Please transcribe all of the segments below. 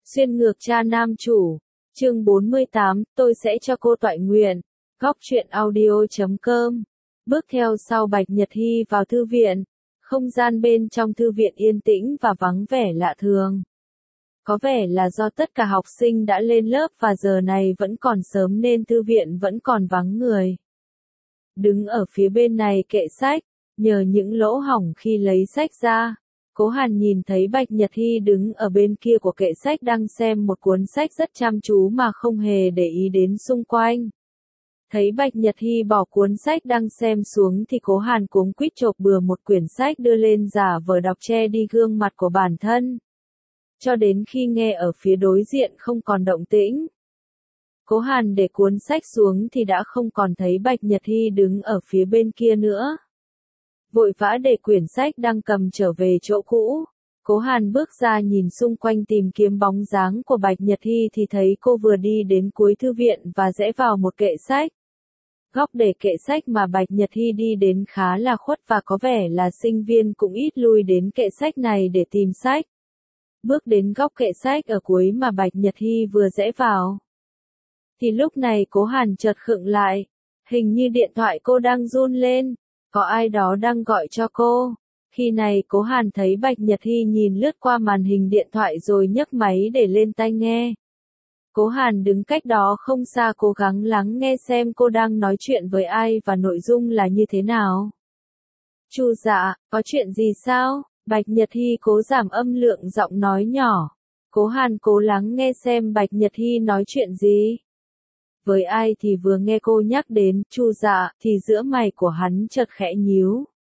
Xuyên ngược cha nam chủ. Chương 48, tôi sẽ cho cô toại nguyện. Góc truyện audio.com. Bước theo sau Bạch Nhật Hy vào thư viện. Không gian bên trong thư viện yên tĩnh và vắng vẻ lạ thường. Có vẻ là do tất cả học sinh đã lên lớp và giờ này vẫn còn sớm nên thư viện vẫn còn vắng người. Đứng ở phía bên này kệ sách, nhờ những lỗ hổng khi lấy sách ra, Cố Hàn nhìn thấy Bạch Nhật Hy đứng ở bên kia của kệ sách đang xem một cuốn sách rất chăm chú mà không hề để ý đến xung quanh. Thấy Bạch Nhật Hy bỏ cuốn sách đang xem xuống thì Cố Hàn cuống quýt chộp bừa một quyển sách đưa lên giả vờ đọc che đi gương mặt của bản thân. Cho đến khi nghe ở phía đối diện không còn động tĩnh. Cố Hàn để cuốn sách xuống thì đã không còn thấy Bạch Nhật Hy đứng ở phía bên kia nữa. Vội vã để quyển sách đang cầm trở về chỗ cũ. Cố Hàn bước ra nhìn xung quanh tìm kiếm bóng dáng của Bạch Nhật Hy thì thấy cô vừa đi đến cuối thư viện và rẽ vào một kệ sách. Góc để kệ sách mà Bạch Nhật Hy đi đến khá là khuất và có vẻ là sinh viên cũng ít lui đến kệ sách này để tìm sách. Bước đến góc kệ sách ở cuối mà Bạch Nhật Hy vừa rẽ vào. Thì lúc này Cố Hàn chợt khựng lại. Hình như điện thoại cô đang run lên. Có ai đó đang gọi cho cô. Khi này Cố Hàn thấy Bạch Nhật Hy nhìn lướt qua màn hình điện thoại rồi nhấc máy để lên tai nghe. Cố Hàn đứng cách đó không xa cố gắng lắng nghe xem cô đang nói chuyện với ai và nội dung là như thế nào. Chu dạ, có chuyện gì sao? Bạch Nhật Hy cố giảm âm lượng giọng nói nhỏ. Cố Hàn cố lắng nghe xem Bạch Nhật Hy nói chuyện gì. Với ai thì vừa nghe cô nhắc đến Chu dạ thì giữa mày của hắn chợt khẽ nhíu.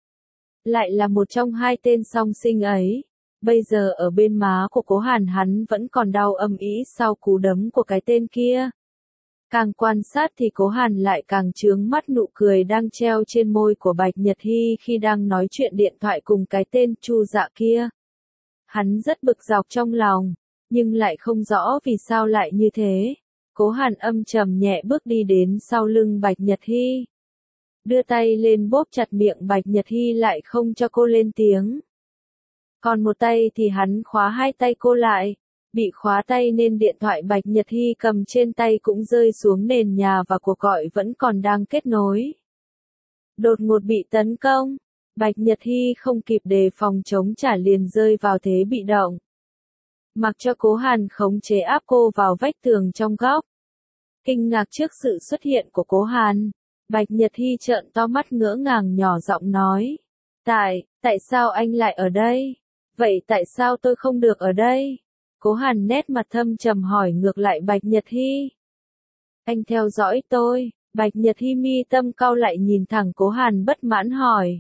Lại là một trong hai tên song sinh ấy. Bây giờ ở bên má của Cố Hàn hắn vẫn còn đau âm ỉ sau cú đấm của cái tên kia. Càng quan sát thì Cố Hàn lại càng chướng mắt nụ cười đang treo trên môi của Bạch Nhật Hy khi đang nói chuyện điện thoại cùng cái tên Chu dạ kia. Hắn rất bực dọc trong lòng, nhưng lại không rõ vì sao lại như thế. Cố Hàn âm trầm nhẹ bước đi đến sau lưng Bạch Nhật Hy. Đưa tay lên bóp chặt miệng Bạch Nhật Hy lại không cho cô lên tiếng. Còn một tay thì hắn khóa hai tay cô lại. Bị khóa tay nên điện thoại Bạch Nhật Hy cầm trên tay cũng rơi xuống nền nhà và cuộc gọi vẫn còn đang kết nối. Đột ngột bị tấn công. Bạch Nhật Hy không kịp đề phòng chống trả liền rơi vào thế bị động. Mặc cho Cố Hàn khống chế áp cô vào vách tường trong góc. Kinh ngạc trước sự xuất hiện của Cố Hàn, Bạch Nhật Hy trợn to mắt ngỡ ngàng nhỏ giọng nói. Tại sao anh lại ở đây? Vậy tại sao tôi không được ở đây? Cố Hàn nét mặt thâm trầm hỏi ngược lại Bạch Nhật Hy. Anh theo dõi tôi, Bạch Nhật Hy mi tâm cau lại nhìn thẳng Cố Hàn bất mãn hỏi.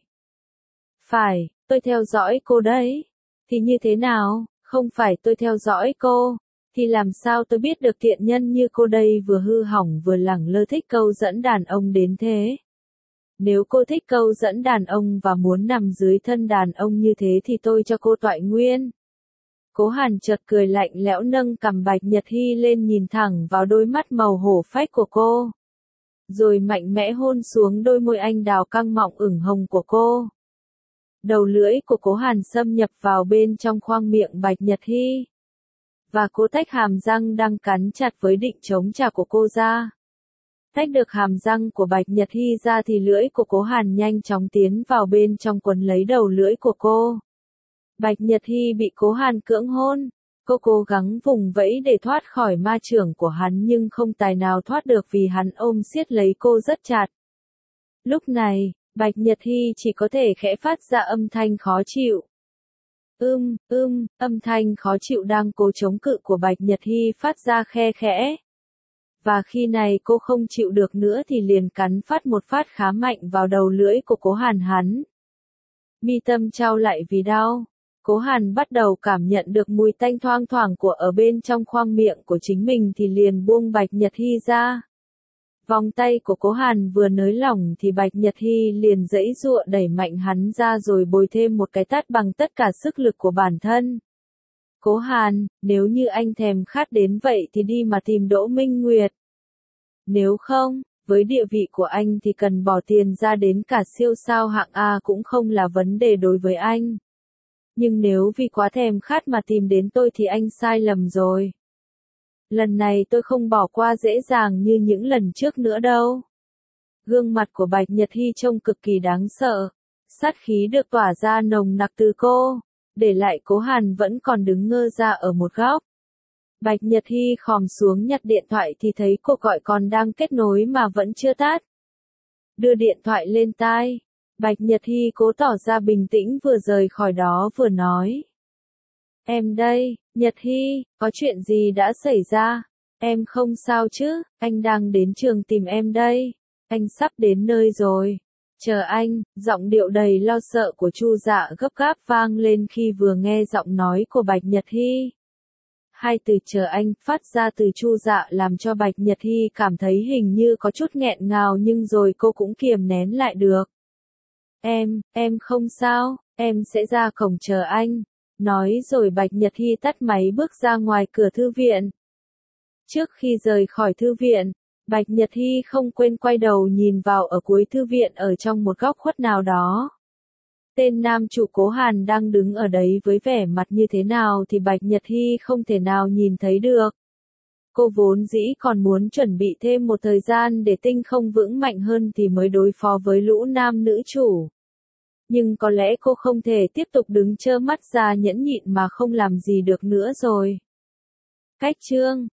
Phải, tôi theo dõi cô đấy. Thì như thế nào? Không phải tôi theo dõi cô, thì làm sao tôi biết được tiện nhân như cô đây vừa hư hỏng vừa lẳng lơ thích câu dẫn đàn ông đến thế. Nếu cô thích câu dẫn đàn ông và muốn nằm dưới thân đàn ông như thế thì tôi cho cô toại nguyên. Cố Hàn chợt cười lạnh lẽo nâng cằm Bạch Nhật Hy lên nhìn thẳng vào đôi mắt màu hổ phách của cô. Rồi mạnh mẽ hôn xuống đôi môi anh đào căng mọng ửng hồng của cô. Đầu lưỡi của Cố Hàn xâm nhập vào bên trong khoang miệng Bạch Nhật Hy. Và cô tách hàm răng đang cắn chặt với định chống trả của cô ra. Tách được hàm răng của Bạch Nhật Hy ra thì lưỡi của Cố Hàn nhanh chóng tiến vào bên trong quấn lấy đầu lưỡi của cô. Bạch Nhật Hy bị Cố Hàn cưỡng hôn. Cô cố gắng vùng vẫy để thoát khỏi ma chưởng của hắn nhưng không tài nào thoát được vì hắn ôm siết lấy cô rất chặt. Lúc này, Bạch Nhật Hy chỉ có thể khẽ phát ra âm thanh khó chịu. Âm thanh khó chịu đang cố chống cự của Bạch Nhật Hy phát ra khe khẽ. Và khi này cô không chịu được nữa thì liền cắn phát một phát khá mạnh vào đầu lưỡi của Cố Hàn hắn. Mi tâm chau lại vì đau. Cố Hàn bắt đầu cảm nhận được mùi tanh thoang thoảng của ở bên trong khoang miệng của chính mình thì liền buông Bạch Nhật Hy ra. Vòng tay của Cố Hàn vừa nới lỏng thì Bạch Nhật Hy liền giãy giụa đẩy mạnh hắn ra rồi bồi thêm một cái tát bằng tất cả sức lực của bản thân. Cố Hàn, nếu như anh thèm khát đến vậy thì đi mà tìm Đỗ Minh Nguyệt. Nếu không, với địa vị của anh thì cần bỏ tiền ra đến cả siêu sao hạng A cũng không là vấn đề đối với anh. Nhưng nếu vì quá thèm khát mà tìm đến tôi thì anh sai lầm rồi. Lần này tôi không bỏ qua dễ dàng như những lần trước nữa đâu. Gương mặt của Bạch Nhật Hy trông cực kỳ đáng sợ. Sát khí được tỏa ra nồng nặc từ cô, để lại Cố Hàn vẫn còn đứng ngơ ra ở một góc. Bạch Nhật Hy khom xuống nhặt điện thoại thì thấy cuộc gọi còn đang kết nối mà vẫn chưa tắt. Đưa điện thoại lên tai, Bạch Nhật Hy cố tỏ ra bình tĩnh vừa rời khỏi đó vừa nói. Em đây, Nhật Hy, có chuyện gì đã xảy ra? Em không sao chứ, anh đang đến trường tìm em đây. Anh sắp đến nơi rồi. Chờ anh, giọng điệu đầy lo sợ của Chu Dạ gấp gáp vang lên khi vừa nghe giọng nói của Bạch Nhật Hy. Hai từ chờ anh phát ra từ Chu Dạ làm cho Bạch Nhật Hy cảm thấy hình như có chút nghẹn ngào nhưng rồi cô cũng kiềm nén lại được. Em không sao, em sẽ ra cổng chờ anh. Nói rồi Bạch Nhật Hy tắt máy bước ra ngoài cửa thư viện. Trước khi rời khỏi thư viện, Bạch Nhật Hy không quên quay đầu nhìn vào ở cuối thư viện ở trong một góc khuất nào đó. Tên nam chủ Cố Hàn đang đứng ở đấy với vẻ mặt như thế nào thì Bạch Nhật Hy không thể nào nhìn thấy được. Cô vốn dĩ còn muốn chuẩn bị thêm một thời gian để tinh không vững mạnh hơn thì mới đối phó với lũ nam nữ chủ. Nhưng có lẽ cô không thể tiếp tục đứng trơ mắt ra nhẫn nhịn mà không làm gì được nữa rồi. Cách chương